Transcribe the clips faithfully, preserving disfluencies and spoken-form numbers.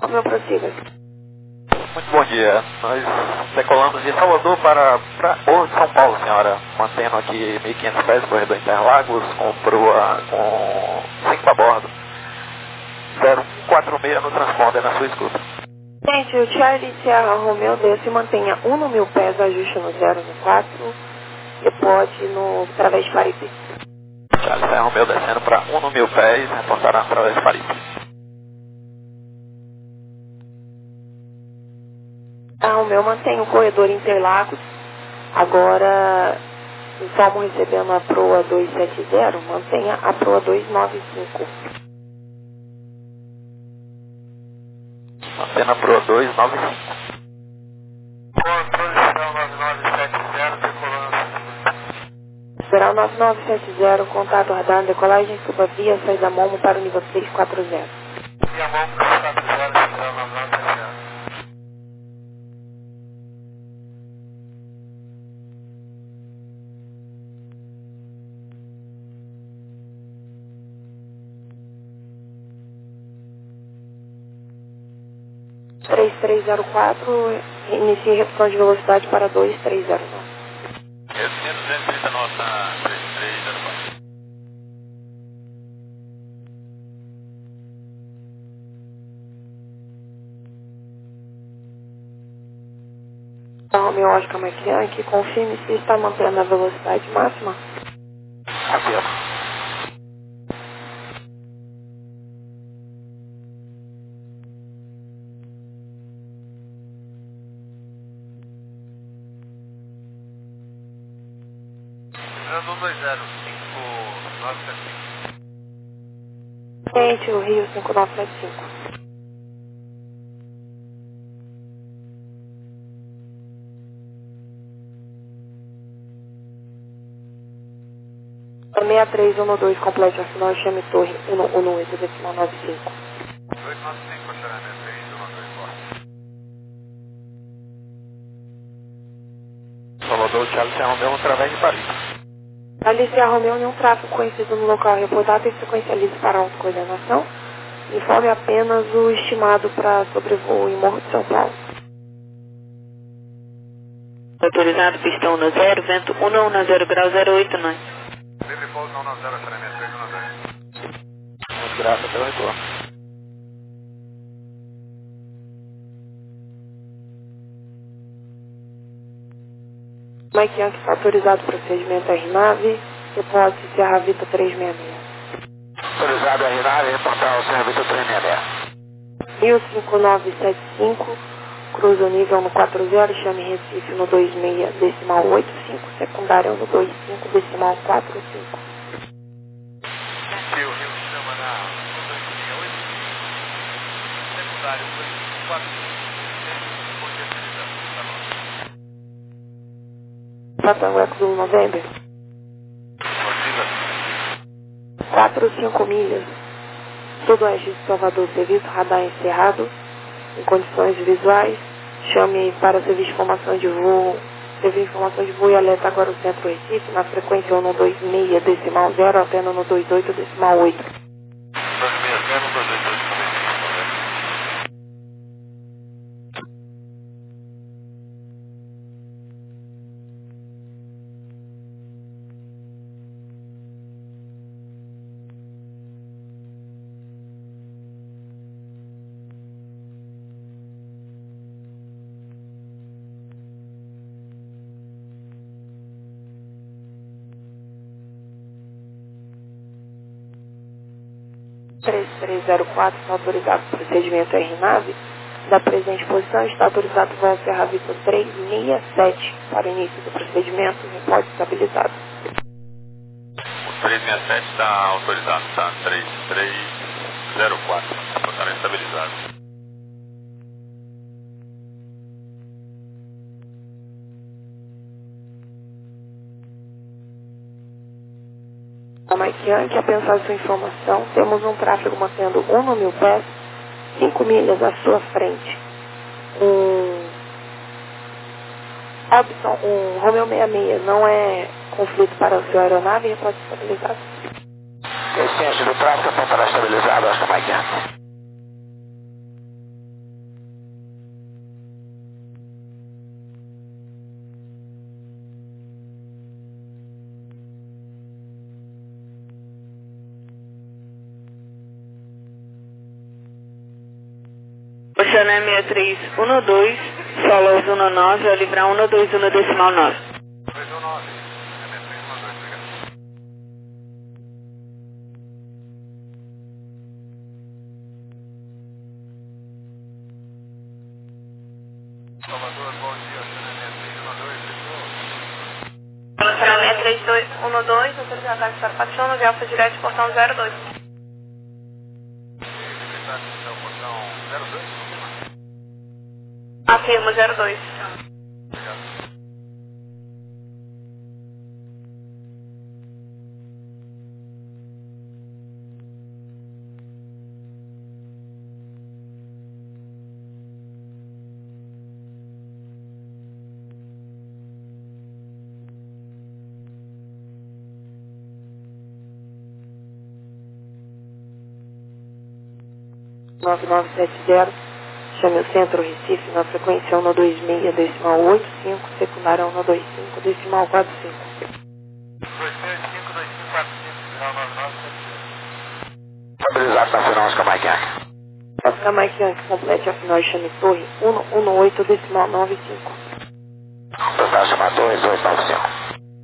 Meu prossiga. Muito bom dia. Nós decolamos de Salvador para, para Morro de São Paulo, senhora. Mantendo aqui mil e quinhentos pés, corredor Interlagos, com proa com cinco a bordo. zero um quatro seis no transponder na sua escuta. Gente, o Charlie Sierra Romeo desce e mantenha um no mil pés, ajuste no zero no quatro e pode no através de Faripe. Charlie Sierra Romeo descendo para um no mil pés, reportará através de Faripe. A Romeo mantém o corredor Interlagos. Agora, estamos recebendo a proa duzentos e setenta, mantenha a proa duzentos e noventa e cinco. Mantendo a proa duzentos e noventa e cinco. Será o nove nove sete zero, contato radar, decolagem suba via, saída Momo para o nível três quatro zero. Via Momo três quatro zero, será o nove nove sete zero. três três zero quatro, inicie redução de velocidade para dois três zero nove. Reduzindo duzentos e trinta knots na três três zero quatro. A Romeo Oscar Mike, confirme se está mantendo a velocidade máxima. Confirma. um dois zero cinco nove sete cinco. Gente, o Rio cinco nove sete cinco. seis três um dois, complete a final, chame torre um um oito, decimal nove cinco. dois nove cinco, seis três um dois, bora. Salvador, Charlie Sierra Romeo, através de Paris. Alicia Romeo, nenhum tráfego conhecido no local reportado em sequência livre para autocoordenação. Informe apenas o estimado para sobrevoo em Morro de São Paulo. Autorizado, pistão no zero, vento um não na zero grau zero oito nove. Livre pouso não na zero, três três um zero. Muito grato pelo retorno. Mike Yankee está autorizado procedimento R nove, hipótese Serra Vita trezentos e sessenta e seis. Autorizado a R-Nave, reportar o serviço trezentos e sessenta e seis. Rio cinco nove sete cinco, cruza o nível no quatro zero, chame Recife no dois seis, decimal oito cinco, secundário no dois cinco, decimal quatro cinco. Rio, Rio chama na dois seis oito cinco, secundário dois cinco quatro cinco, Tango Eco do November. quatro cinco milhas. Sudoeste de Salvador, serviço radar encerrado. Em condições visuais, chame para serviço de informação de voo. Serviço de informação de voo e alerta agora o centro Recife, na frequência no dois seis, decimal zero, altena no dois oito, decimal oito. dois seis zero, dois oito, decimal oito. três três zero quatro está autorizado o procedimento R nove. Da presente posição está autorizado o voo Serra Vista trezentos e sessenta e sete para o início do procedimento, reporte estabilizado. O trezentos e sessenta e sete está autorizado, tá? três três zero quatro, está estabilizado. A Mike Yankee, a pensar sua informação, temos um tráfego mantendo um no mil pés, cinco milhas à sua frente. Um Hobson, um Romeo sessenta e seis não é conflito para a sua aeronave e pode ser estabilizado. Essência do tráfego apontará estabilizado, Oscar Mike Yankee. Jané seis três um dois, Solos um nove, Olivrar um dois um decimal nove. dois um nove, Jané três um dois, obrigado. Salvador, bom dia, Jané três um dois, Jané três um dois, autorizado a para Paixão, de Alfa Direto, portão zero dois. Afirmo zero dois. nove nove sete zero, chame o Centro Recife na frequência um dois seis, decimal oito cinco, secundária um dois cinco, decimal quatro cinco. dois seis cinco dois cinco quatro cinco, final nove nove sete zero. Estabilizado na final, Oscar Mike Yankee. Oscar Mike Yankee, complete a final chame Torre um um oito, decimal nove cinco. Total chama dois dois nove cinco.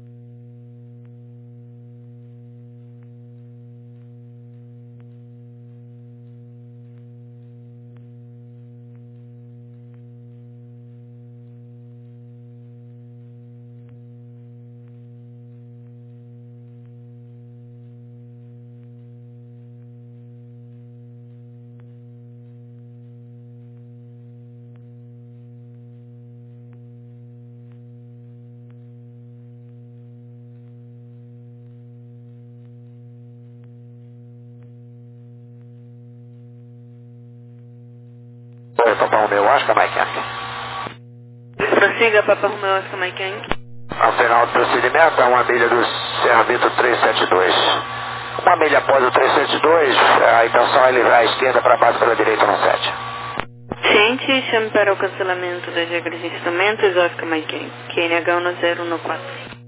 Oi, Papai Romeu, Oscar Mike Yankee. Prossiga, Papai Romeu, Oscar Mike Yankee. Ao final do procedimento, é uma milha do Serra Vitor trezentos e setenta e dois. Uma milha após o trezentos e setenta e dois, a intenção é livrar a esquerda para baixo pela direita no sete. Ciente, chame para o cancelamento das regras de instrumentos, Oscar Mike Yankee. Q N H um zero um quatro.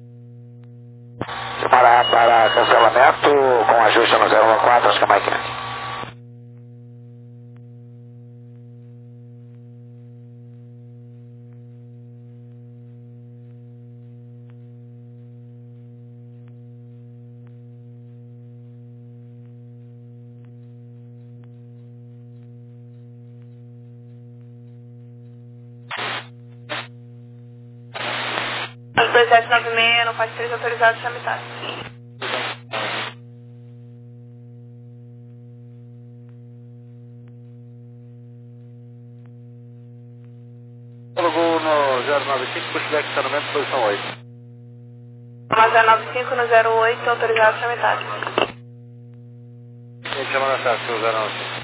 Para, para cancelamento com ajuste no zero um quatro, Oscar Mike Yankee. dois sete nove seis, não faz três autorizados, chame táxi. Alugou no zero nove cinco, pushback estacionamento, posição oito. zero nove cinco no zero oito, autorizado, chame táxi. Quem chama na táxi, o zero nove cinco?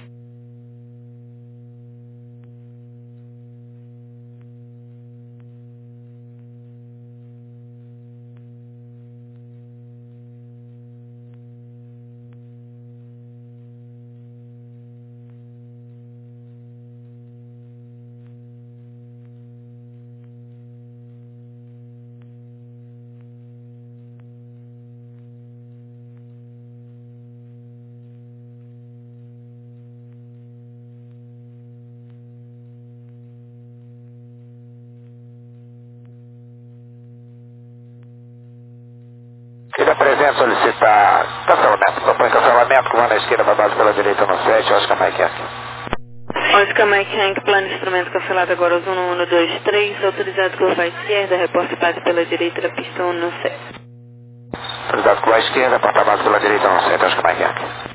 Ele apresenta solicitar cancelamento. Propõe cancelamento, comando à esquerda para baixo pela direita no sete, Oscar Mike Yankee. Oscar Mike Yankee, plano de instrumento cancelado agora os um um dois três, autorizado curva à esquerda, reporte base pela direita da pista um no sete. Autorizado curva à esquerda, porta base pela direita no sete, Oscar Mike Yankee.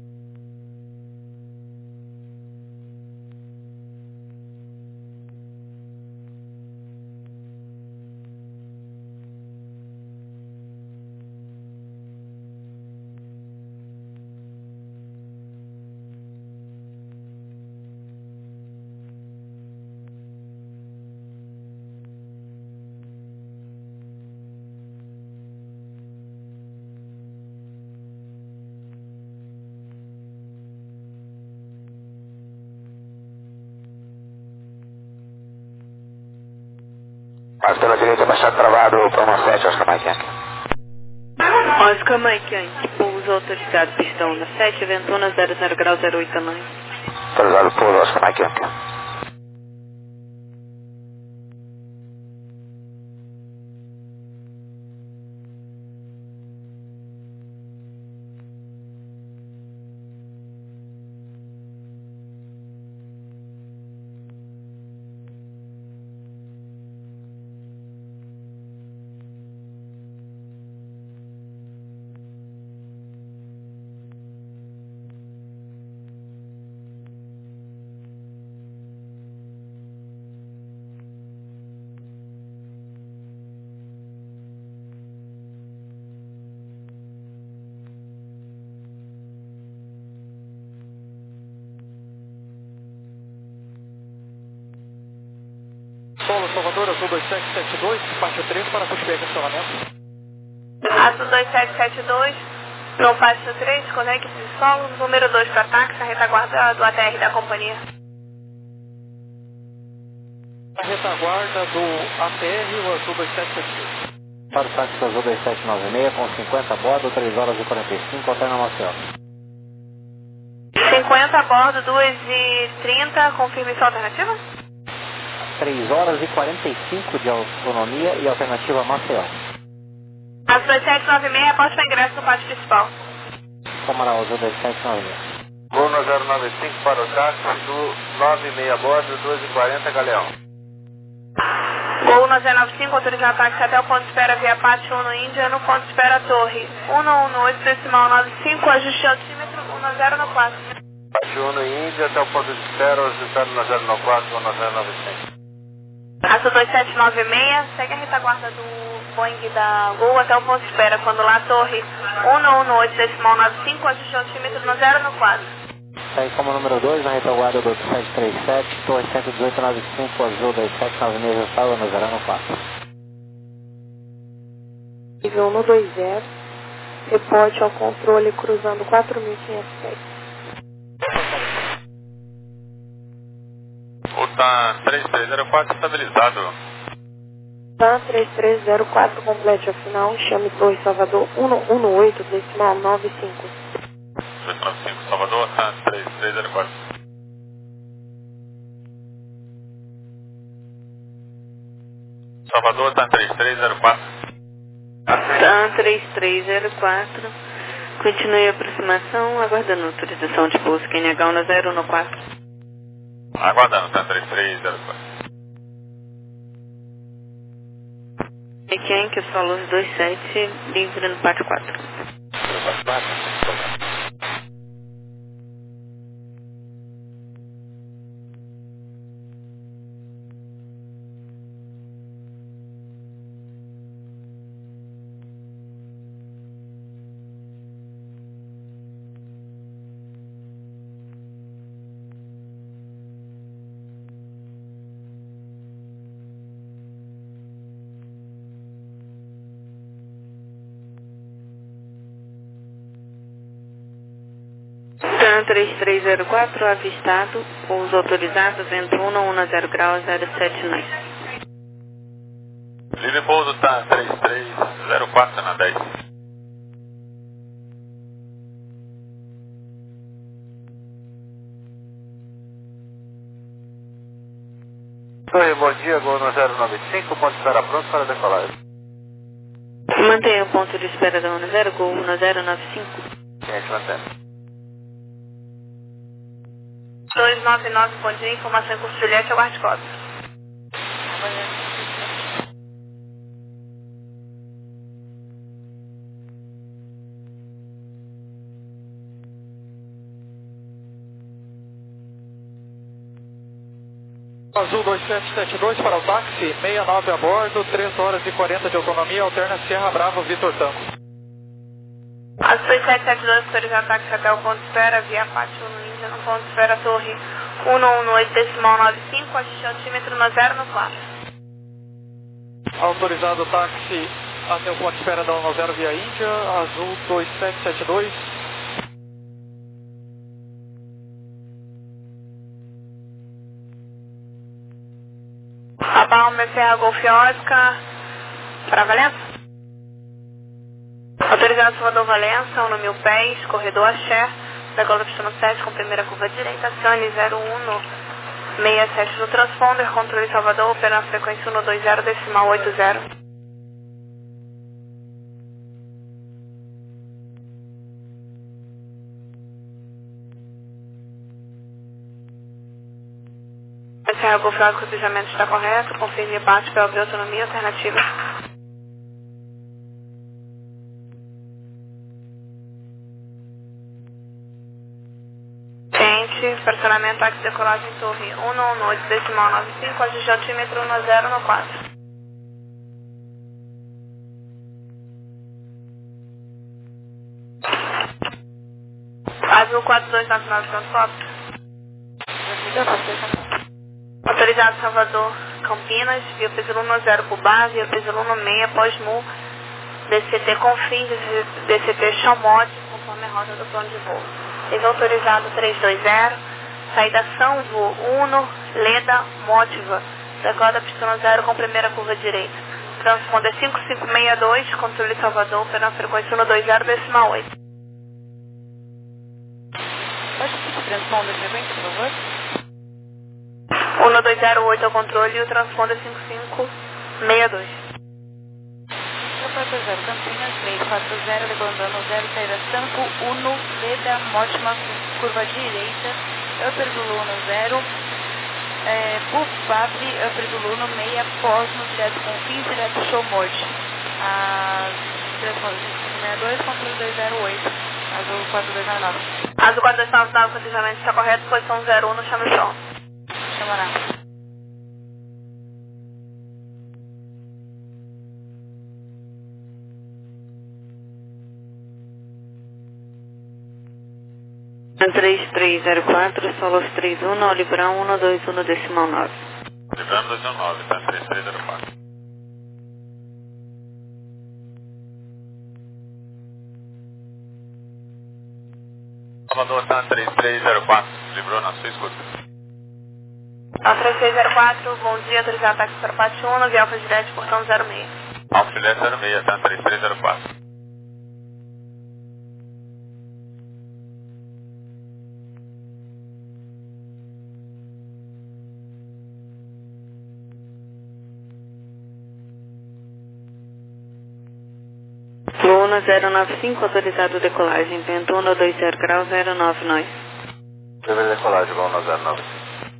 Base pela direita, baixado travado, para sete, Oscar Mike Yankee. Oscar Mike Yankee, pouso autorizado, pistão no sete, Ventuna zero zero grau zero oito nove. Autorizado pouso, Oscar Mike Yankee. Azul dois sete sete dois, pátio três para Pushback acionamento. Azul dois sete sete dois, no pátio três, conecte de solo, número dois para táxi, a retaguarda do A T R da companhia. A retaguarda do A T R, o Azul dois sete sete dois. Para o táxi Azul dois sete nove seis, com cinquenta a bordo, três horas e quarenta e cinco, alterna Maceió. cinquenta a bordo, duas e trinta, confirme sua alternativa? três horas e quarenta e cinco de autonomia e alternativa Maceió. Azul dois sete nove seis, reporte para ingresso no pátio principal. Comarau Azul dois sete nove seis. Gol no zero nove cinco para o táxi do nove seis a bordo, duas e quarenta, Galeão. Gol no zero nove cinco, autorizar táxi até o ponto de espera via pátio um no Índia, no ponto de espera Torre um um oito, decimal nove cinco, ajuste altímetro um zero no quatro. Pátio um no Índia até o ponto de espera, ajustando no zero nove quatro ou no zero nove cinco. Azul dois sete nove seis, segue a retaguarda do Boeing da Gol até o ponto de espera, quando lá Torre um um oito, decimal nove cinco, ajuste altímetro no zero no quatro. Segue como número dois, na retaguarda do sete três sete, Torre cento e dezoito nove cinco, Azul dois sete nove seis, ajustado no zero no quatro. Nível um dois zero, reporte ao controle cruzando quatro mil e quinhentos pés. O T A M três três zero quatro estabilizado. T A M três três zero quatro, complete a final, chame Torre Salvador um um oito, decimal nove cinco. dois nove cinco Salvador, T A M três três zero quatro. Salvador, T A M três três zero quatro. T A M três três zero quatro, continue a aproximação, aguardando autorização de pouso Q N H um zero no quatro. Aguardando, T A M três três zero quatro. E quem que solo dois sete, livre no pátio quatro. T A M três três zero quatro, avistado, os autorizados vento um um zero graus zero sete nove. Livre pouso, T A M três três zero quatro na dez. Oi, bom dia, Gol no zero nove cinco, ponto de espera pronto para decolagem. Mantenha o ponto de espera da um zero, Gol um zero nove cinco. Gente, mantendo. dois nove nove, bom dia, informação em curso Juliette, aguarde cópia. Azul dois sete sete dois para o táxi, sessenta e nove a bordo, três horas e quarenta de autonomia, alterna Sierra Bravo, Vitor Tango. Azul dois sete sete dois, autorizar táxi até o ponto de espera via pátio um no Índia, no ponto de espera Torre um um oito, decimal nove cinco, ajuste altímetro no zero no quatro. Autorizado o táxi até o ponto de espera da um zero via Índia, Azul dois sete sete dois. Abalma Serra Golf Oscar para Valença. Autorizado Salvador Valença, um no mil pés, corredor Axé, da Golf Pistão sete com primeira curva direita, acione zero um no sessenta e sete no transponder, controle Salvador, operando a frequência um dois zero, decimal oito zero. Serra Golf Oscar, o cruzamento está correto, confirme bate para abrir autonomia alternativa. Fracionamento táxi decolagem Torre um um oito, decimal nove cinco, ajuste altímetro um zero no quatro. Azul quatro dois nove nove, pronto, cópia. Autorizado Salvador, Campinas, via P zero zero Pubá, via P zero seis pós-M U, D C T Confins, D C T Chamote, conforme a rota do plano de voo. Teve autorizado três dois zero, saída São Voo Uno, Leda, Motiva, decola pistão zero com primeira curva direita. Transponder cinco cinco seis dois, controle Salvador, pela frequência um dois zero decimal oito. Pode repetir o transponder frequência, por favor? um dois zero oito ao controle e o transponder cinco cinco seis dois. quatro zero, Campinas, três quatro zero, levantando zero, saída Sanco, Uno, Leda, Mótima, curva direita, Upper Zulu no zero, é, Bufabre, Upper Zulu no meia, Cosmo, direto com fins, direto Show Morte. As transponder cinco cinco seis dois, controle dois zero oito, azul quatro dois nove nove. Azul quatro dois nove nove, cotejamento está correto, posição zero um no chame chão. Chamará. três três zero quatro, Solos três um, Olibrão um dois um decimal nove. Olibrão dois um nove, tá? três três zero quatro. Salvador, tá? três três zero quatro, livrou na sua escuta. A três três zero quatro, bom dia, autorizado táxi para Pátio um, via Alfa Direct, portão zero seis. Alfa Direct zero seis, tá? três três zero quatro. Luna zero nove cinco, autorizado decolagem, vento um dois zero grau zero nove nove. Livre decolagem, vamos no zero nove.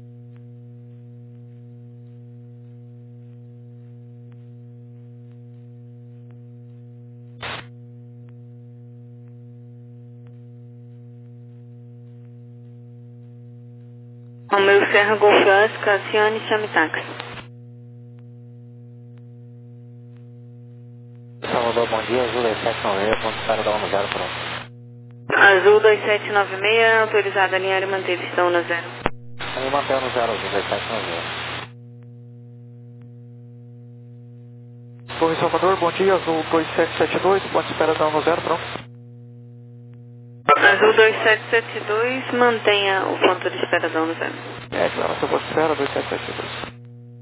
Romeu Serra Golf Oscar, Cassiane, chame táxi. Salvador, bom dia, Azul dois sete nove seis, ponto para da um zero, pronto. Azul dois sete nove seis, autorizado a alinhar e manter pistão no zero. Ali mantém no zero, Azul dois sete nove seis. Torre Salvador, bom dia, Azul dois sete sete dois, ponto espera da um no zero, pronto. Azul dois sete sete dois, mantenha o ponto de espera da um no zero. É, claro, se eu vou espera, dois sete sete dois.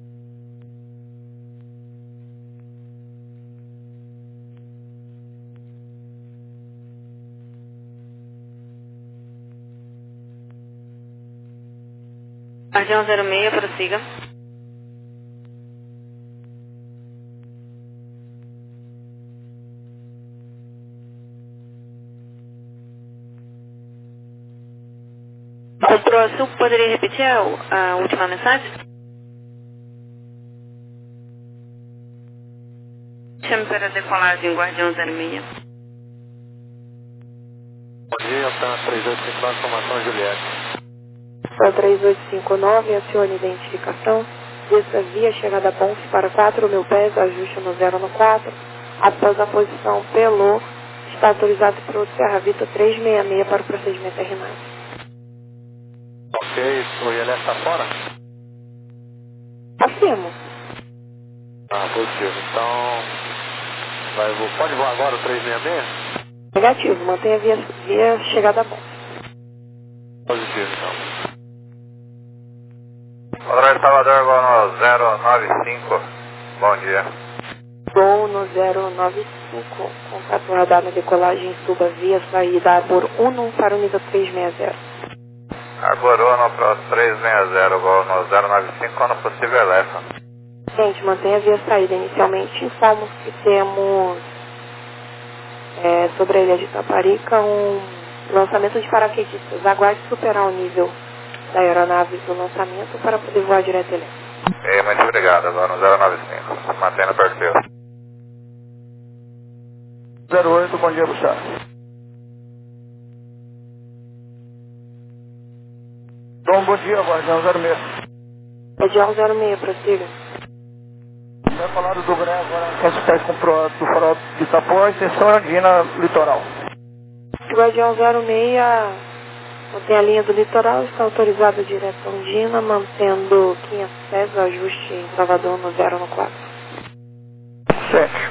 Guardião zero seis, prossiga. Comprou a sul, poderia repetir a, a última mensagem? Chame para decolagem, Guardião zero seis. Bom dia, Altan três oito cinco nove, formação Juliette. Para três oito cinco nove, acione identificação. Desça via chegada Ponce para quatro mil pés, ajuste no zero no quatro. Após a posição pelo, está autorizado pelo Serra Vita trezentos e sessenta e seis para o procedimento R nove. Ok, o I L S está fora? Afirmo. Ah, positivo. Então, vai, vo- pode voar agora o trezentos e sessenta e seis? Negativo, mantenha via, via chegada Ponce. Positivo, então. Padrão Salvador, voo no zero nove cinco. Bom dia. Voo no zero nove cinco, contato radar na decolagem, suba via saída Arbor um para o nível trezentos e sessenta. Arbor Uno para o trezentos e sessenta, voo no zero nove cinco, quando possível eleva. Gente, mantenha via saída. Inicialmente informo que temos é, sobre a ilha de Taparica um lançamento de paraquedistas. Aguarde superar o nível da aeronave do lançamento para poder voar direto ele. E muito obrigado, agora no zero nove cinco, mantendo o perfil. zero oito, bom dia, Buxá. Bom, bom dia, Guardião zero seis. Guardião zero seis, prossiga. Vai falar do Gré agora, classificais com pro do farol de Itapuã, extensão Andina, litoral. Guardião zero seis, Mantém a linha do litoral, está autorizado direção Dina, mantendo quinhentos pés, o ajuste em Salvador no zero no quatro. sete.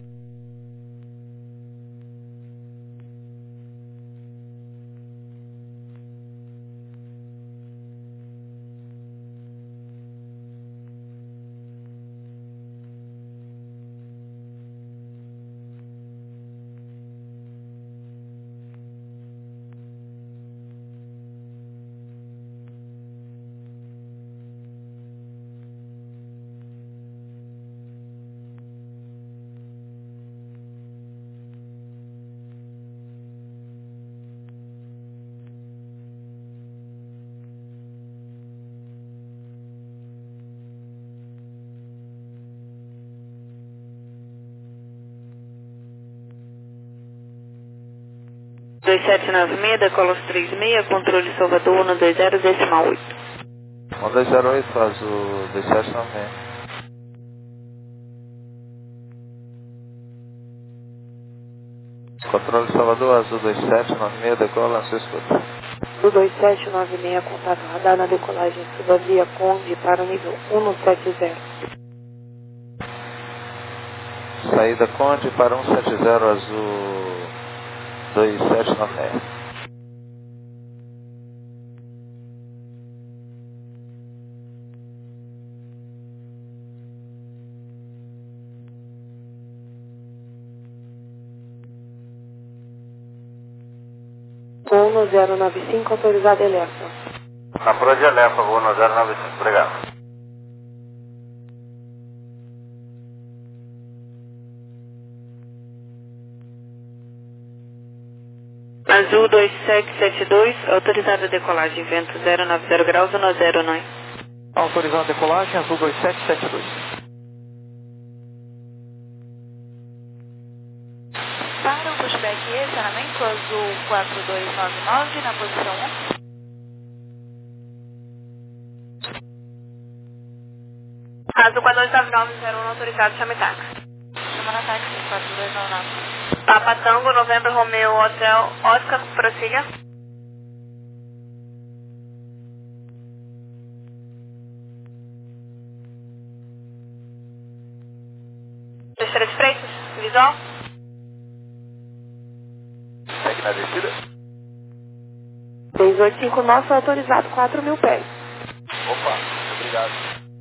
dois sete nove seis, decola os três seis, controle Salvador um dois zero, decimal oito. um dois zero oito, azul dois sete nove seis. Controle Salvador, azul dois sete nove seis, decola na sua escuta. Do dois sete nove seis, contato radar na decolagem, suba via Conde para o nível cento e setenta. Saída Conde para cento e setenta, azul dois sete nove seis. um zero nove cinco, autorizado Elefa. Na prova de Elefa, vou no zero nove cinco, obrigado. Azul dois sete sete dois, autorizado a decolagem, vento zero nove zero graus, um zero nove. Autorizado a decolagem, azul dois sete sete dois. Para o pushback e estacionamento, azul quatro dois nove nove, na posição um. Azul quatro dois nove nove, zero um, autorizado, chame táxi. Chama na táxi, quatro dois nove nove. Papa Tango, Novembro Romeo, Hotel, Oscar, prossiga. Dois três Freitas, visual. Segue na descida. seis oito cinco, nosso autorizado, quatro mil pés. Opa, obrigado.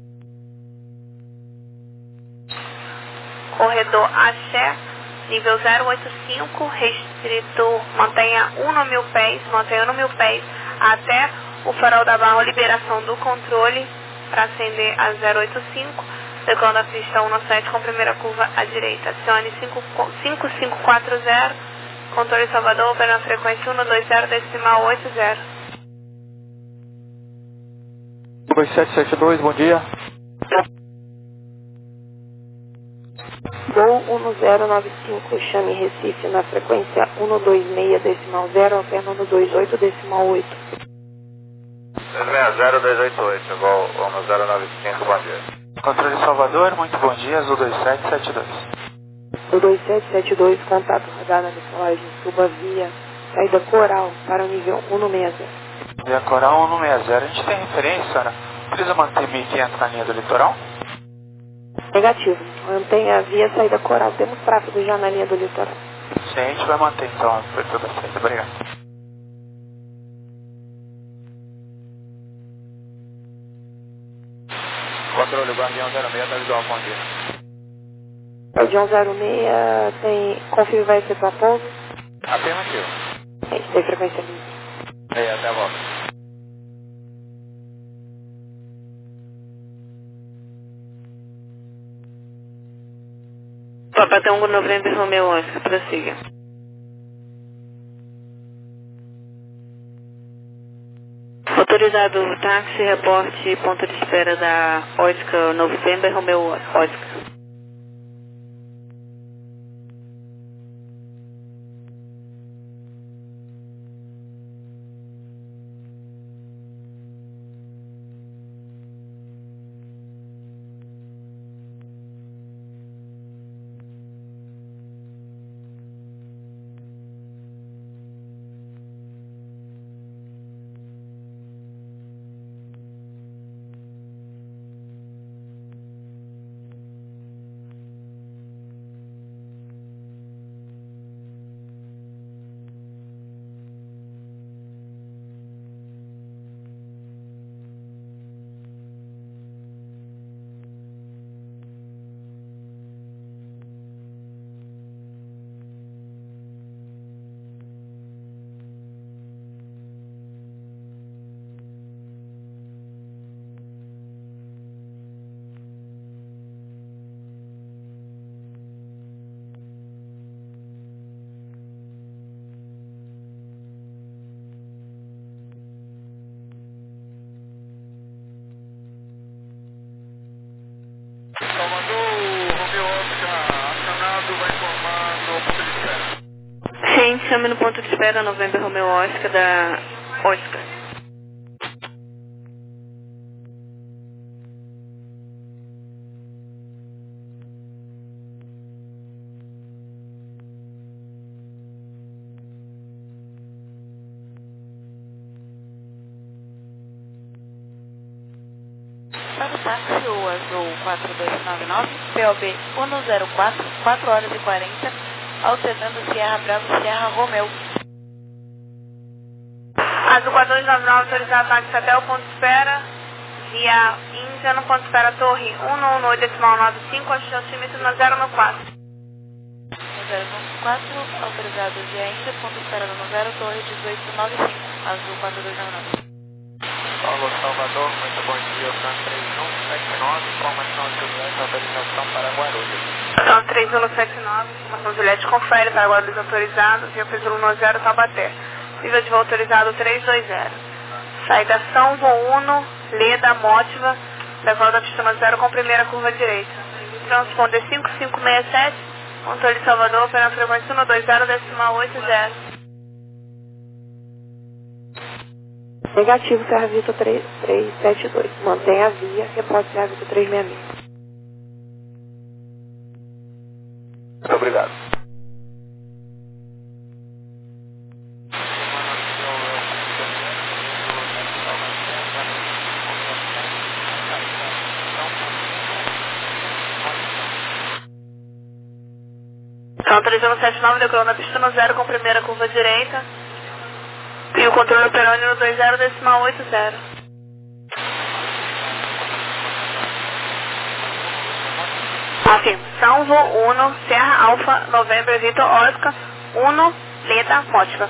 Corredor Axé, nível zero oito cinco, restrito, mantenha um no mil pés, mantenha no mil pés até o farol da barra, liberação do controle para acender a zero oito cinco, decolando a pista um sete com primeira curva à direita. Acione cinco cinco quatro zero, controle Salvador, operando a frequência um dois zero, decimal oito zero. dois sete sete dois, bom dia. Voo um zero nove cinco, chame Recife na frequência um dois seis, decimal zero, alterna um dois oito, decimal oito. dois seis zero dois oito oito, voo um zero nove cinco, bom dia. Controle Salvador, muito bom dia, azul dois sete sete dois. Do dois sete sete dois, contato radar na decolagem, suba via saída Coral para o nível cento e sessenta. Via Coral cento e sessenta, a gente tem referência, senhora? Precisa manter mil e quinhentos na linha do litoral? Negativo, mantenha via saída Coral, temos tráfego já na linha do litoral. Sim, a gente vai manter então a abertura da saída, obrigado. Controle Guardião zero seis, tá visual, bom dia. Guardião zero seis, tem, confirme vai ser para pouso. Afirmativo. É, tem frequência livre. E aí, até a volta. Papa Tango, Novembro Romeo, Oscar, prossiga. Autorizado o táxi, reporte, ponto de espera da Oscar, Novembro Romeo, Oscar. ponto de espera November Romeo Oscar da Oscar. Para o táxi o Azul quatro dois nove nove, P O B um zero quatro, quatro horas e quarenta, alternando Sierra Bravo Sierra Romeo. Azul quatro dois nove nove, autorizado táxi até o ponto de espera, via Índia, no ponto de espera Torre um um oito decimal nove cinco, altimetro no zero no quatro. zero no quatro, autorizado via Índia, ponto de espera no zero, Torre dezoito nove cinco, Azul quatro dois nove nove. Alô, Salvador, muito bom dia, Fran três um sete nove, informação Juliette, autorização para Guarulhos. Então, três um sete nove, informação Juliette, confere para Guarulhos autorizado, via Pedro um zero, Taubaté. Nível de voo autorizado três dois zero. Saída São Uno, Leda, Mótiva, levando a pista no zero com primeira curva direita. Transponder cinco cinco seis sete, controle Salvador, operando frequência um dois zero, decimal oito zero. Negativo, Serra Vitor três sete dois. Mantenha a via, reporte Serra Vitor três seis seis. Muito obrigado. Então, três um sete nove, decolando a pista no zero com primeira curva direita. E o controle operando no dois zero, decimal oito zero. Afirmo. Salvo Uno, Serra Alfa, Novembro, Vitor, Oscar, Uno, Leda, Mótica.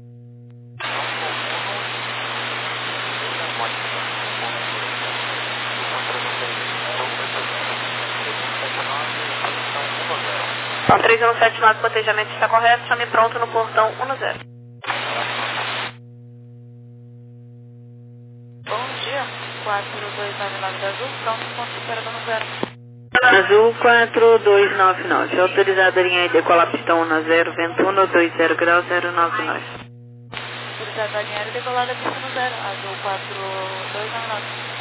Então, três um sete nove, cotejamento está correto, chame pronto no portão um zero. quatro dois nove nove da Azul, pronto, ponto de espera no zero. Azul quatro dois nove nove, autorizada linha I D, cola pistão um zero, vento um dois zero grau zero nove nove. Autorizada a linha aérea decolada pista no zero, Azul quatro dois nove nove.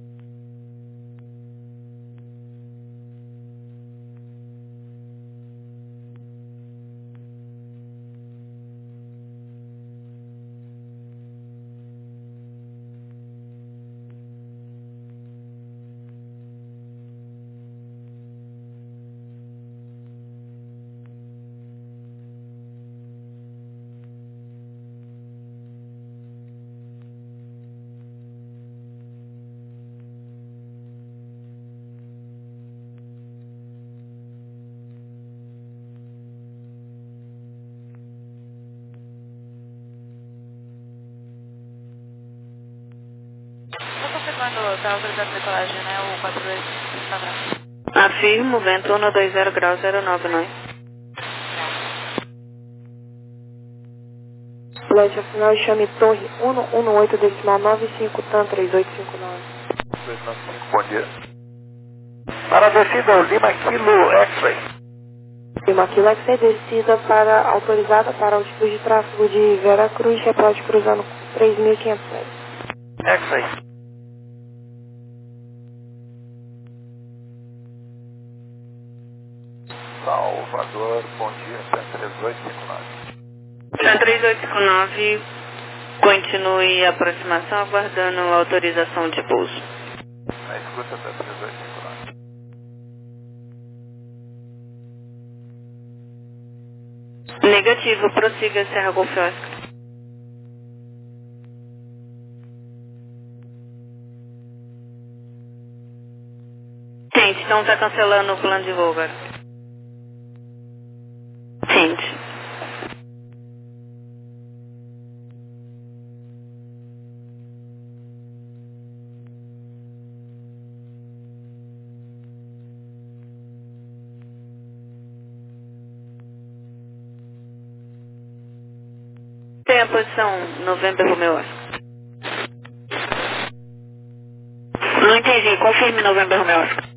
Está autorizado a decolagem, né? O quatro dois nove nove. Afirmo, vento um dois zero grau zero nove nove. Flash final, chame Torre um um oito decimal nove cinco, T A M três oito cinco nove. dois nove cinco, bom dia. Para a descida, Lima Kilo X-Ray. Lima Kilo X-Ray, descida para, autorizada para altitude de tráfego de Veracruz, reporte cruzando três mil e quinhentos metros. X-Ray. Salvador, bom dia, três oito cinco nove. três oito cinco nove, continue a aproximação aguardando a autorização de pouso. Na escuta da três oito cinco nove. Negativo, prossiga Serra Golf Oscar. Gente, então está cancelando o plano de voo agora. Gente. Tem a posição Novembro Romeo Oscar. Não entendi, confirme Novembro Romeo Oscar.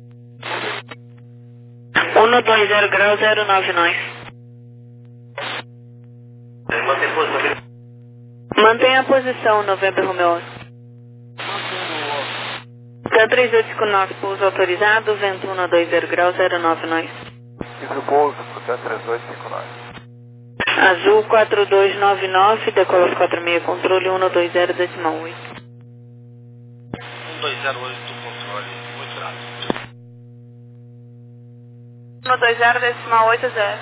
um dois zero grau zero nove nove. Mantém posição Mantenha a posição, November Romeo Oscar. K três oito cinco nove, pouso autorizado, vento um dois zero graus, zero nove nós. Fiz o pouso pro K três oito cinco nove. Azul quatro dois nove nove, decola quatro seis, controle um dois zero decimal oito. um dois zero oito, controle, muito rápido. um dois zero decimal oito zero.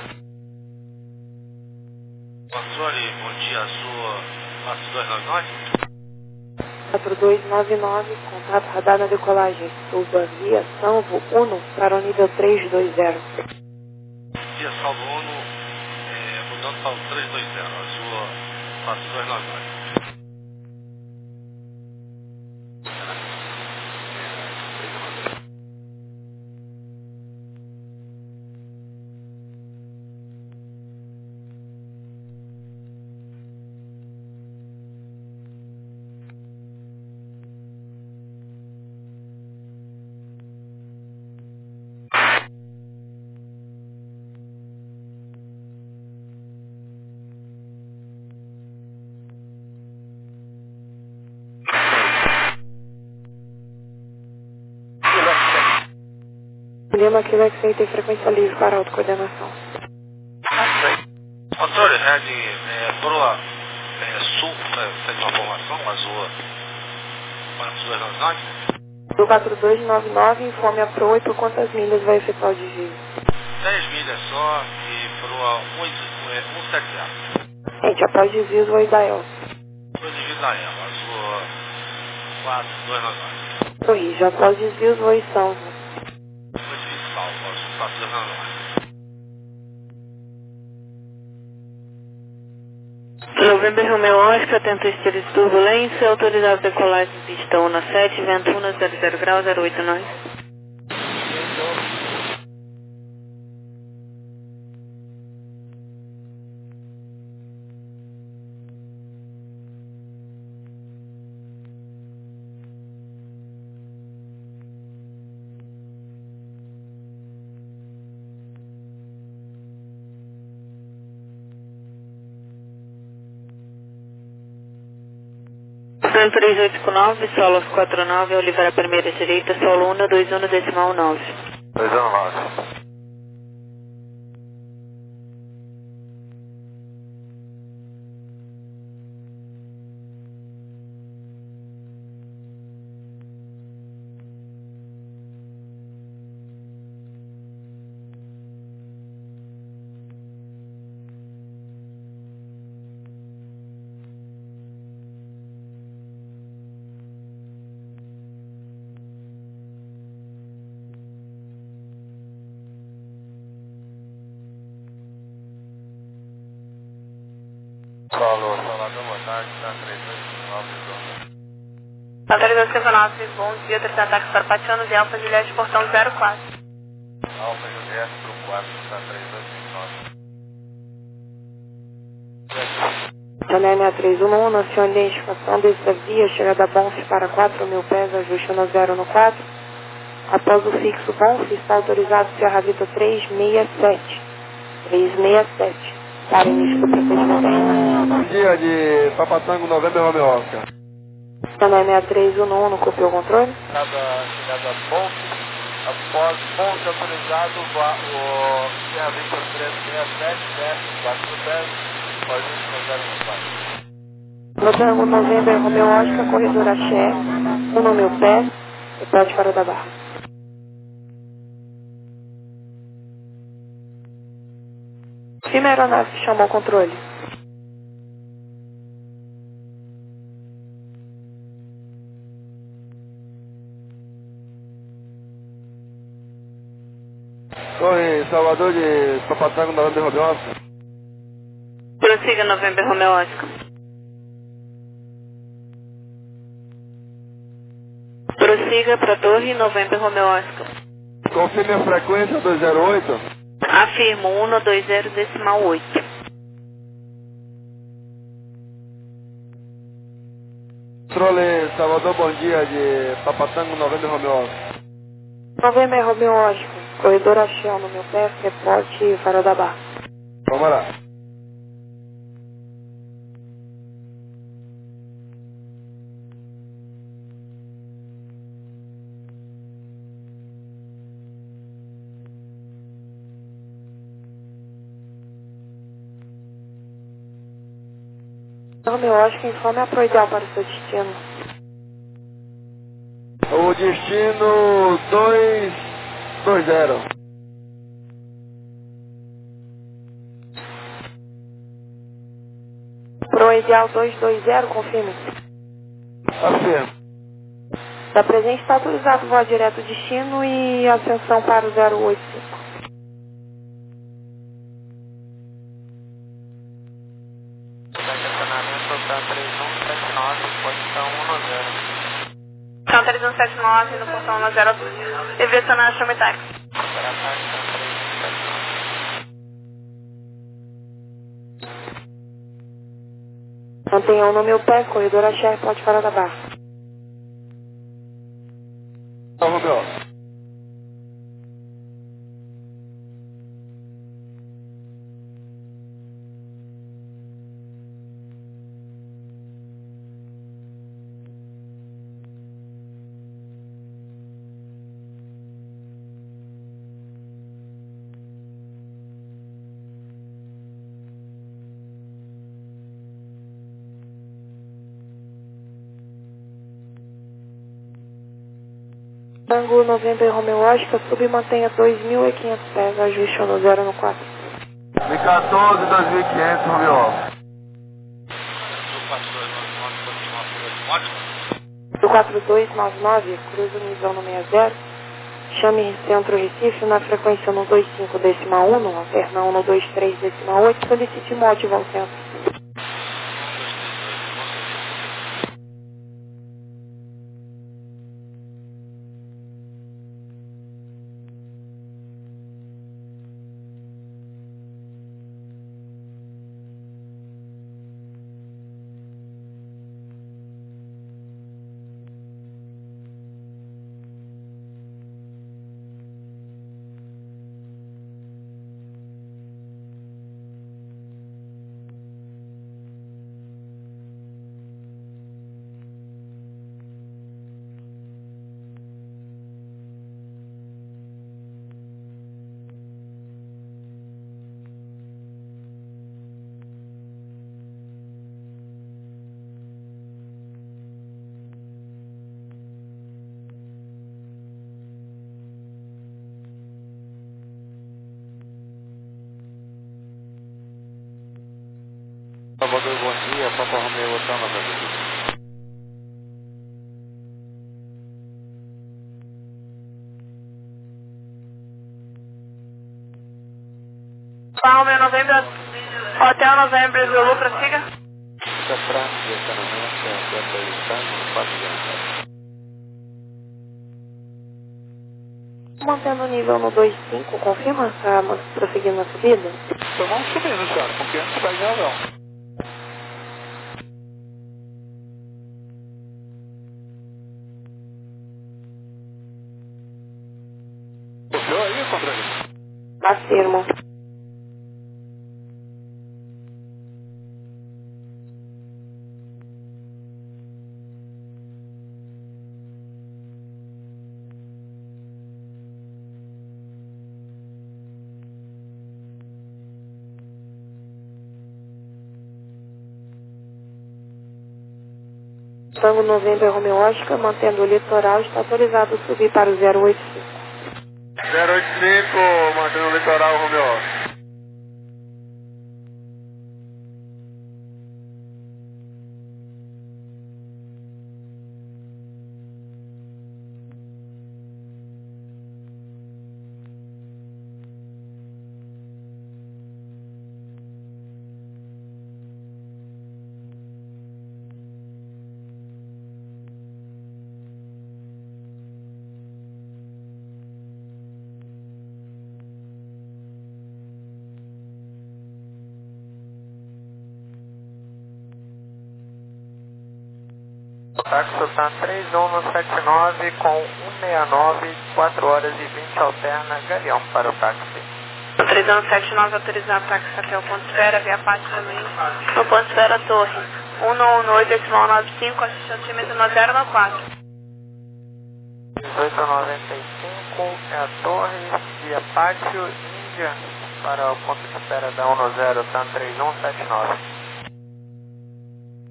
Controle, bom dia, Azul quatro dois nove nove. quatro dois nove nove, contato radar na decolagem. Suba via Salvo Uno para o nível três dois zero. Via Salvo Uno, é, mudando para o três dois zero, Azul quatro dois nove nove. Lima Quebec Center tem frequência livre para autocoordenação. Controle, Red, é, Proa é, Sul, fez uma formação, Azul quatro dois nove nove. Do quatro dois nove nove, informe a Proa e por quantas milhas vai efetuar o desvio. dez milhas só e Proa um sete zero. Gente, após desvios, vou da El. Foi devido a ela, Azul quatro dois nove nove. Corrija, após desvios, vou Salvo. Foi devido salvo, Azul quatro dois nove nove. November Romeo Oscar, atento estilo de turbulência, autorizado decolagem pista um sete, vento um zero zero graus, zero oito nós. três oito cinco nove, solo quatro nove, Oliveira primeira direita, solo um dois um decimal nove. dois um nove. Solo, Salvador, boa tarde, K três oito cinco nove. K três oito cinco nove, bom dia, três ataques para Patianos e Alfa Juliette, portão zero quatro. Alfa Juliette para o quatro, K três oito cinco nove. Janela três um um, acione a identificação dessa via, chegada a Bonf para quatro mil pés, ajuste no zero no quatro. Após o fixo Bonf, está autorizado Sierra Vita três seis sete. três seis sete. Para início do procedimento. Bom dia de Papatango, November Romeo Oscar. Janela três um um, não copiou o controle? Chegada, chegada Bonf, após Bonf autorizado, o Sierra Vita três seis sete, desce quatro pés, pode ir no zero no quatro. Notango November Romeo Oscar, corredor Axé, um mil pés, e pode para da barra. Firme a aeronave que chamou o controle. Corre, Salvador de Papatango, November Romeo Oscar. Prossiga, November Romeo Oscar. Prossiga para a torre, November Romeo Oscar. Confirme a frequência dois zero oito. Afirmo, um dois zero decimal oito. Controle, Salvador, bom dia de Papatango, November Romeo Oscar. November Romeo Oscar, corredor Axé, no meu pé, reporte Farol da Barra. Vamos lá. Romeu Oscar, informe a Pro Ideal para o seu destino. O destino dois dois zero. Pro Ideal dois dois zero, confirme. Afirmo. Da presente está autorizado o voo direto destino e ascensão para o zero oito cinco. São três um sete nove no portão um zero dois. Direcionar a Chame Táxi. Mantenham no meu pé, corredor Axé, pode parar da barra. Vamos ver. Tango November Romeu Oscar, sub e mantenha dois mil e quinhentos pés, ajuste no zero no quatro. mil e quatorze, dois mil e quinhentos, Romeu. Do quatro dois nove nove, cruza o nível no sessenta, chame Centro Recife na frequência no dois cinco decimal um, no alternão no dois três decimal oito, solicite motivo ao centro. Salvador, bom dia, Papa Romeu, Hotel Novembro. Palme Novembro, Hotel Novembro Zulu, prossiga. Safran, direcionamento, Centro Distância, quatro graus. Mantendo o nível no dois cinco, confirma? Está prosseguindo a subida? Estamos subindo, senhora, com quinhentos pés de razão. Copiou aí, Controle? Afirmo. Tango Novembro Romeu Oscar, mantendo o litoral, está autorizado a subir para o zero oito cinco. zero oito cinco, mantendo o litoral, Romeu. Táxi está três um sete nove com cento e sessenta e nove, quatro horas e vinte, alterna Galeão para o táxi. três um sete nove autorizado táxi até o ponto espera, via parte também. No ponto espera torre. um oito decimal nove cinco, ajuste altímetro no zero no quatro. dezoito noventa e cinco é a torre, via pátio Índia para o ponto de espera da um zero, TAM três um sete nove.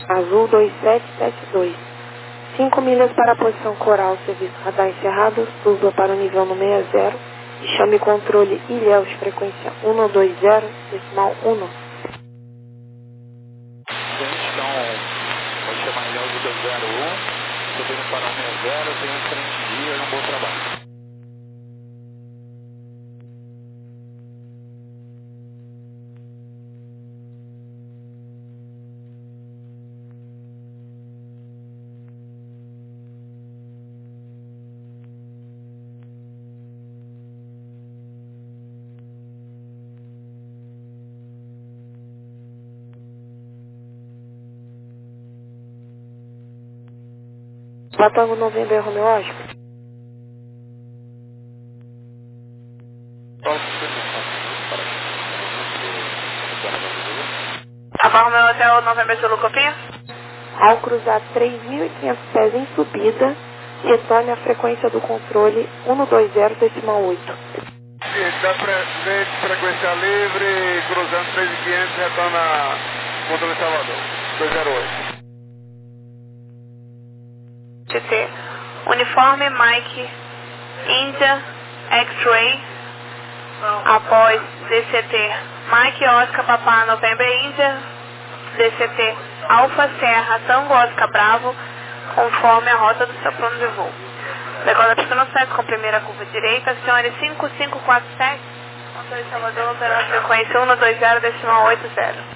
Azul dois sete sete dois. cinco milhas para a posição coral, serviço radar encerrado, suba para o nível no sessenta e chame controle Ilhéus, frequência um dois zero, decimal um. Então, vou chamar Ilhéus do dois zero um, subindo para um sessenta, tenha um excelente dia e um bom trabalho. Batango Novembro, Romeu Oscar. Abarro meu hotel Novembro Zulu Copinha. Ao cruzar três mil e quinhentos pés em subida, retorne a frequência do controle um dois zero, decimal oito. Da frente, frequência livre, cruzando três mil e quinhentos, retorna controle Salvador, dois zero oito. T T. Uniforme Mike India X-Ray após D C T Mike Oscar Papá November India D C T Alfa Serra Tango Oscar Bravo conforme a rota do seu plano de voo. Decola pista no sete com primeira curva direita, senhores cinco cinco quatro sete, controle Salvador, operando frequência um dois zero, decimal oito zero.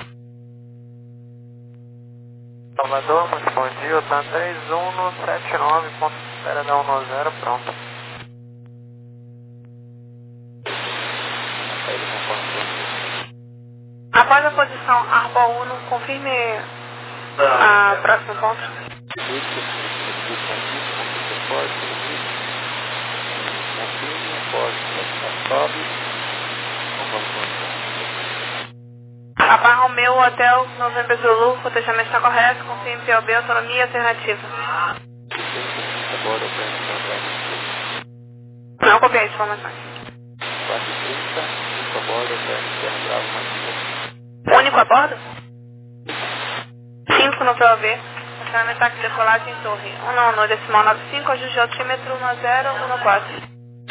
Salvador, muito bom dia, tá três um sete nove, ponto espera da um zero, pronto. Após a posição Arbor um, confirme a próximo ponto. Abarra o meu hotel Novembro Zulu, o fechamento está correto, confirme P O B, autonomia alternativa. Não copiei as informações. Único a bordo? cinco no P O B, fechamento táxi decolagem em torre. um não, no decimal nove cinco, ajuste altímetro um zero um quatro.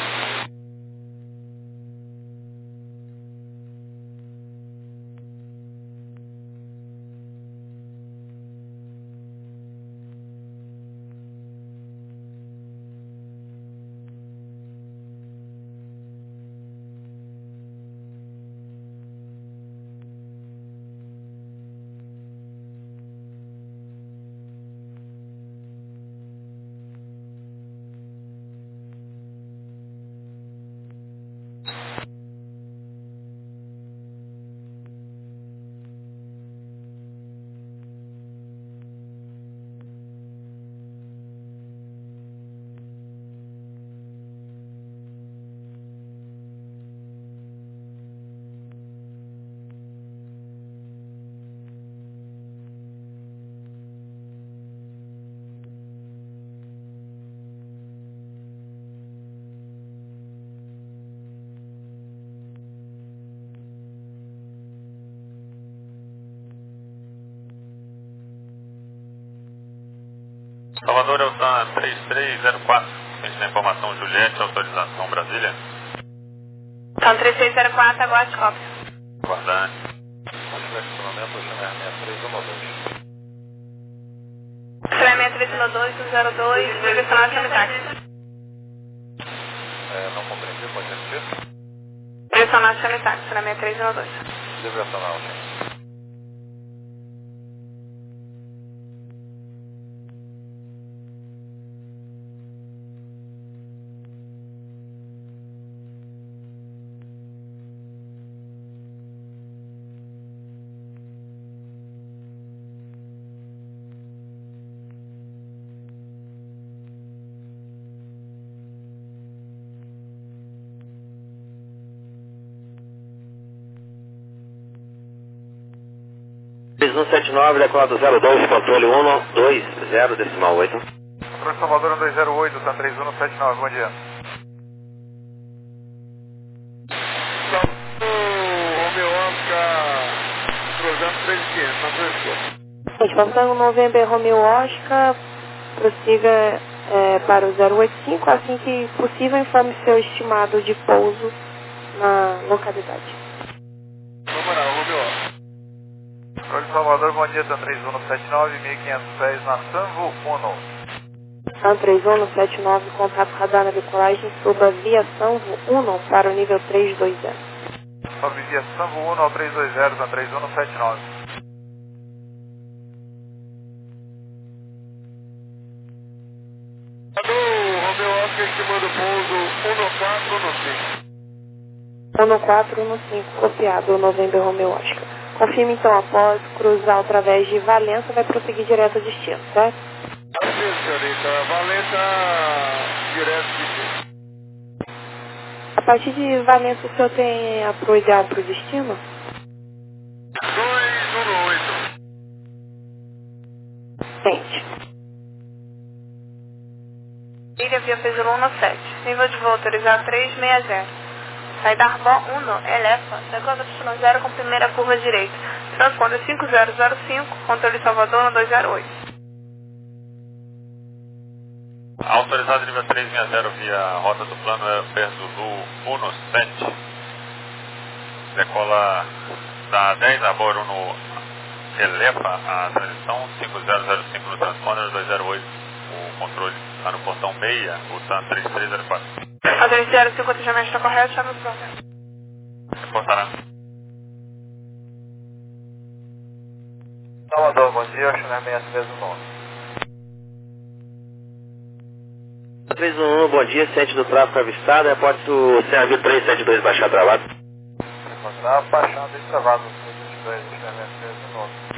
Salvador, é o TAM três três zero quatro, a gente tem informação Juliette, autorização Brasília. TAM três três zero quatro, aguarde cópia. Guardante. Estacionamento, sessenta e três um dois. Estacionamento três um dois, um zero dois, direcionado para táxi. É, não compreendi, pode repetir? Direcionado para táxi, estacionamento três um dois. Direcional, gente. três um sete nove, decolado zero dois, controle um dois zero, decimal oito. Controle Salvador um dois zero oito, tá três um sete nove, bom dia. Romeu Oscar, cruzando três mil e quinhentos, na sua esquerda. Expansão November Romeo Oscar, prossiga é, para o zero oito cinco, assim que possível informe seu estimado de pouso na localidade. Vamos lá, Romeo. Controle de Salvador, bom dia, TAM três um sete nove, mil e quinhentos pés na Sanvo um. TAM três um sete nove, contato radar na decolagem sob a via Sanvo um para o nível três dois zero. Sob via Sanvo um ao três dois zero, TAM três um sete nove. Alô, Romeo Oscar, estimando pouso um quatro um cinco. um quatro um cinco, copiado, November Romeo Oscar. Confirme então, após cruzar através de Valença, vai prosseguir direto ao destino, certo? Assim, senhorita. Valença, direto de destino. A partir de Valença, o senhor tem a pro ideal para o destino? dois um oito. Tente. Ilha via Pesoluna sete. Nível de voo autorizado três seis zero. Saída Arbor um, Elefa, segunda Y zero com primeira curva direita. Transponder cinco zero zero cinco, controle Salvador no dois zero oito. Autorizado nível três seis zero via rota do plano é Perzulu um sete. Decola da dez a bordo no Elefa, a transição cinco zero zero cinco no transponder dois zero oito. O controle está no portão seis, o TAM três três zero quatro. A três zero cinco, atendimento está correto, chave pronta. Reportará. Salvador, bom dia, China seis três um nove. três um um, bom dia, sete do tráfego avistado, reporte o C A V três sete dois baixar travado. Encontrar baixando e travado no três dois, China seis três um nove.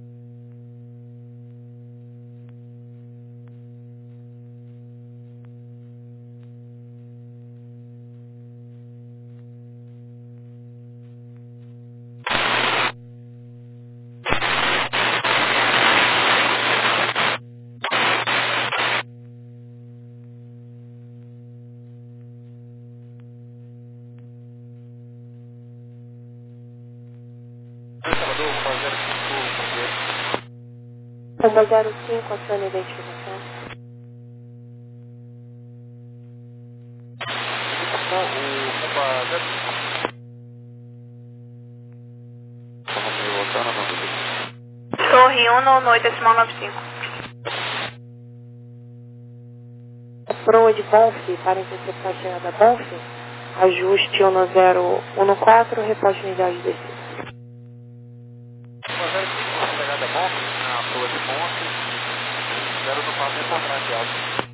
Bomba zero cinco, acione a identificação. Torre um no oito decimal noventa e cinco. Proa de Bonf, para interceptar a chegada Bonf, ajuste um zero um quatro, reporte unidade de descida. Chegada Bonf, na proa de Bonf, zero um quatro, reportar de alto.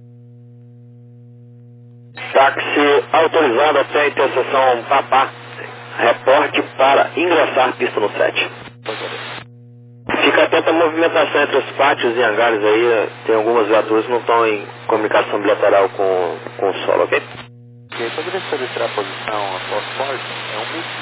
Táxi autorizado até a interseção Papá. Reporte para ingressar pista no sete. Fica atento à movimentação entre os pátios e hangares aí. Tem algumas viaturas que não estão em comunicação bilateral com, com o solo, ok? Ok, poderia solicitar a posição após porte? É um mix.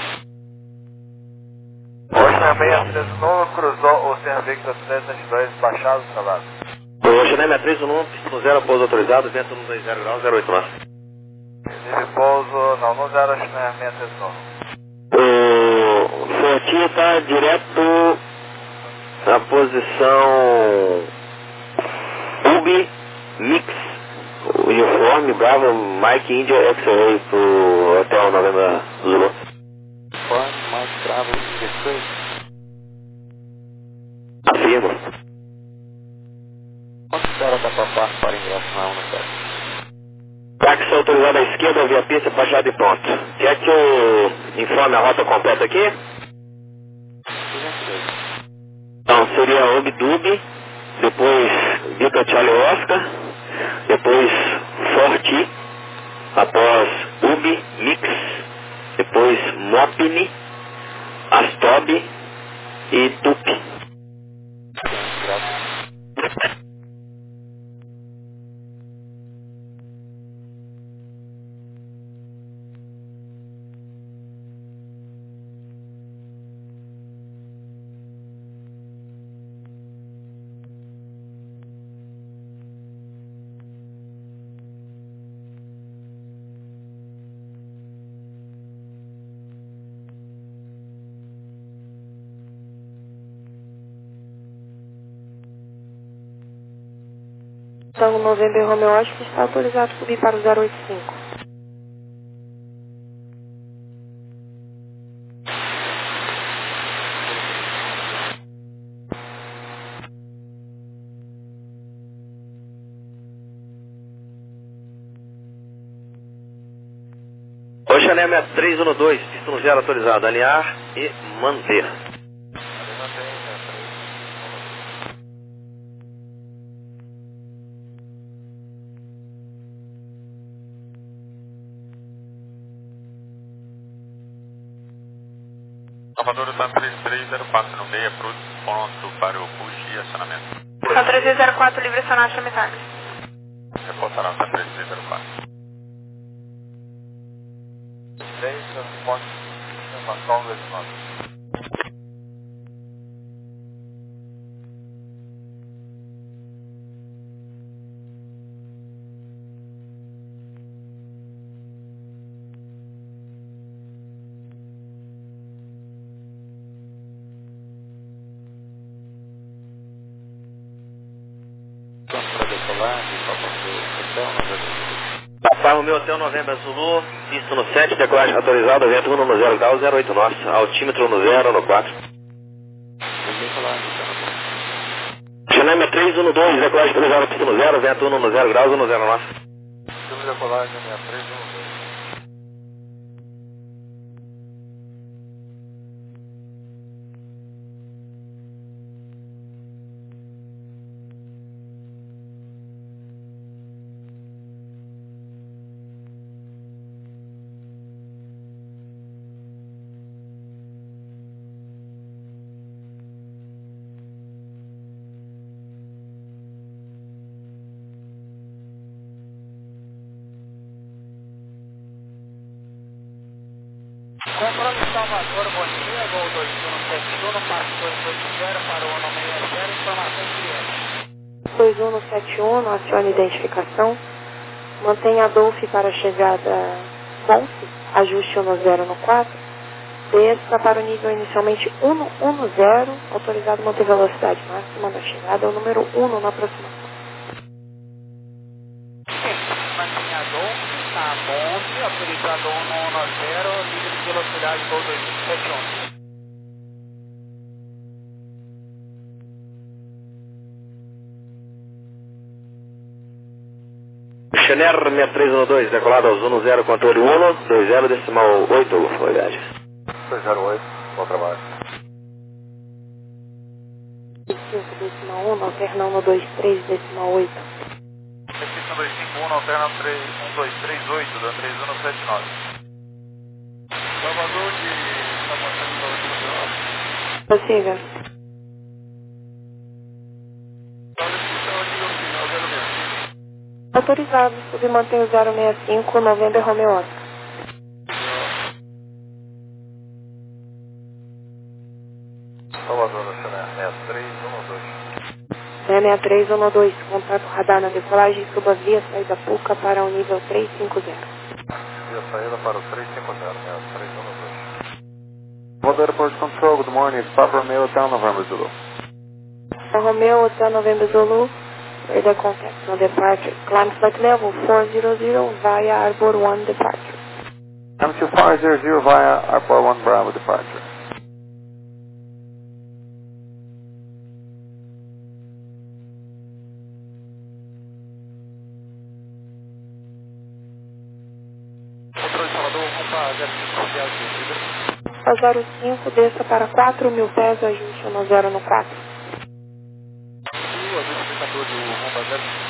China seis três um nove, cruzou o Serra Victor três sete dois, baixado, travado. O China três um um, pista no zero, pouso autorizado, vento no dois zero graus, zero oito nove. Nível pouso, não, no zero, China seis três um nove. O Fortinho está direto na posição U B Mix, uniforme Bravo Mike India X-Ray pro Hotel Novembro Zulu. Uniforme Mike Bravo India X-Ray. Afirma. Quanto espera da Papá para ingresso na um no sete? Táxi autorizado à esquerda, via pista, fachada e ponto. Quer que eu informe a rota completa aqui? Então, seria Obdub, depois Vitor Charlie Oscar, depois Forti, após Ub Mix, depois Mopini, Astob e Tupi. Tango November Romeo Oscar está autorizado a subir para o zero oito cinco. Oceané sessenta e três um dois, pista no zero autorizado, alinhar e manter. Salvador, Santa três três zero quatro no meio, pronto para o push e acionamento. Santa três três zero quatro, livre acionar chame táxi. Reportará Santa três três zero quatro. três, transporte, informação dois nove. Papai, o meu hotel Novembro Zulu, pista no sete, decolagem autorizada, vento um no zero grau, zero oito nosso, altímetro no zero, no quatro. Xanema três um dois, decolagem autorizada, pista no zero, vento um no zero grau, um no zero nosso. Temos decolagem sessenta e três um dois. Controle Salvador, bom dia, Gol dois um sete um, passo dois oito zero para o ano seis zero, informação cliente. dois um sete um, acione identificação. Mantenha a Dolph para a chegada Ponce, ajuste um no zero no quatro. Desça para o nível inicialmente um no zero, autorizado a manter velocidade máxima da chegada, é o número um na aproximação. Mantenha a Dolph, está Ponce, autorizado um no zero, nível de velocidade Gol dois um sete um. Xaner sessenta e três um dois, decolado aos um no zero, controle um, dois zero, decimal oito, foi viagem. dois zero oito, bom trabalho. cinco decimal um, alternão no dois três decimal oito. Repita dois cinco um, alterna um dois três oito, da três um sete nove. Salvador de São Marcelo. Prossiga. Autorizado, submantém o zero seis cinco, November Romeo Oscar. Salvador, sessenta e três um dois. sessenta e três um dois, contato radar na decolagem, suba via saída Puca para o nível três cinco zero. Via saída para o três cinco zero, sessenta e três um dois. Salvador Airport Control, good morning, it's Papa Romeo Hotel November Zulu. Romeo Hotel November Zulu, radar contact no departure, climb flight level four hundred via Arbor one departure. M two five zero zero via Arbor one Bravo departure. Controle Salvador, rampa zero cinco, viagem A zero cinco, desça para quatro mil pés, ajuste no zero no quatro. o identificador do rampa zero cinco.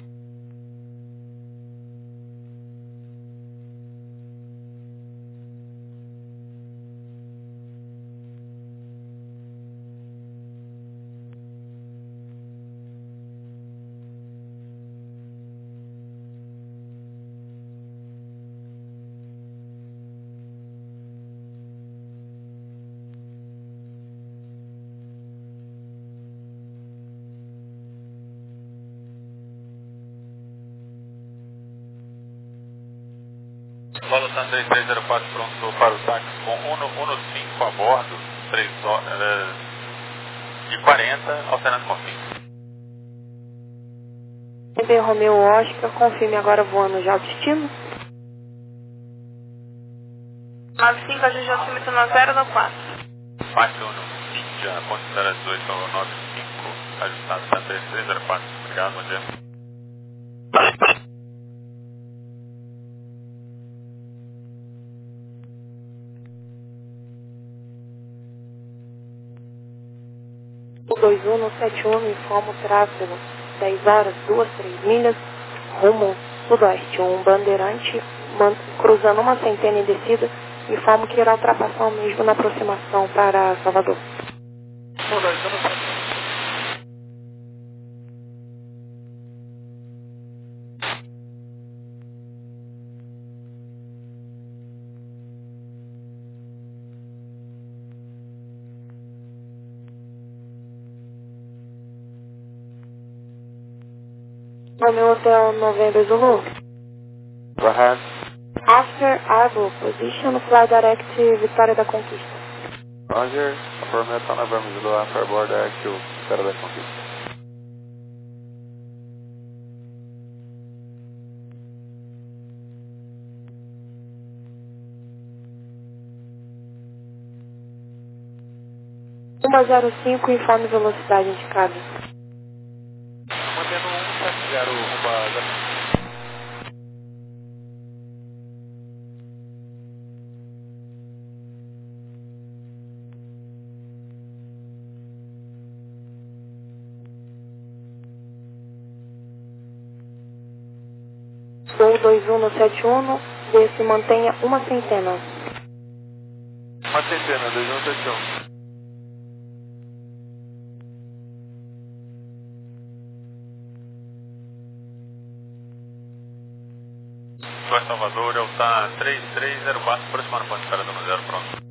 Paulo Santa três três zero quatro pronto para o táxi com um no cinco a bordo, três horas e quarenta, alternando com fim. B Romeo Oscar, confirme agora voando já o destino. nove cinco, ajuste altímetro no zero no quatro. Pátio no Índia, ponto zero dezoito nove cinco, ajustado para três três zero quatro. Obrigado, bom dia. dois um no sete um, informa o tráfego dez horas, duas, três milhas, rumo sudoeste. Um bandeirante man, cruzando uma centena em descida, informa que irá ultrapassar o mesmo na aproximação para Salvador. Romeo Hotel November Zulu. Go ahead. After Arbor, position, fly direct Vitória da Conquista. Roger. Romeo Hotel November Zulu, after board direct to Vitória da Conquista. um zero cinco, informe velocidade indicada. Mantendo um sete zero, rumba zero. Voo dois um no sete um, desce e mantenha uma centena. Uma centena, dois um sete um. Salvador, Delta três três zero quatro, aproximando ponto de cara do zero, pronto.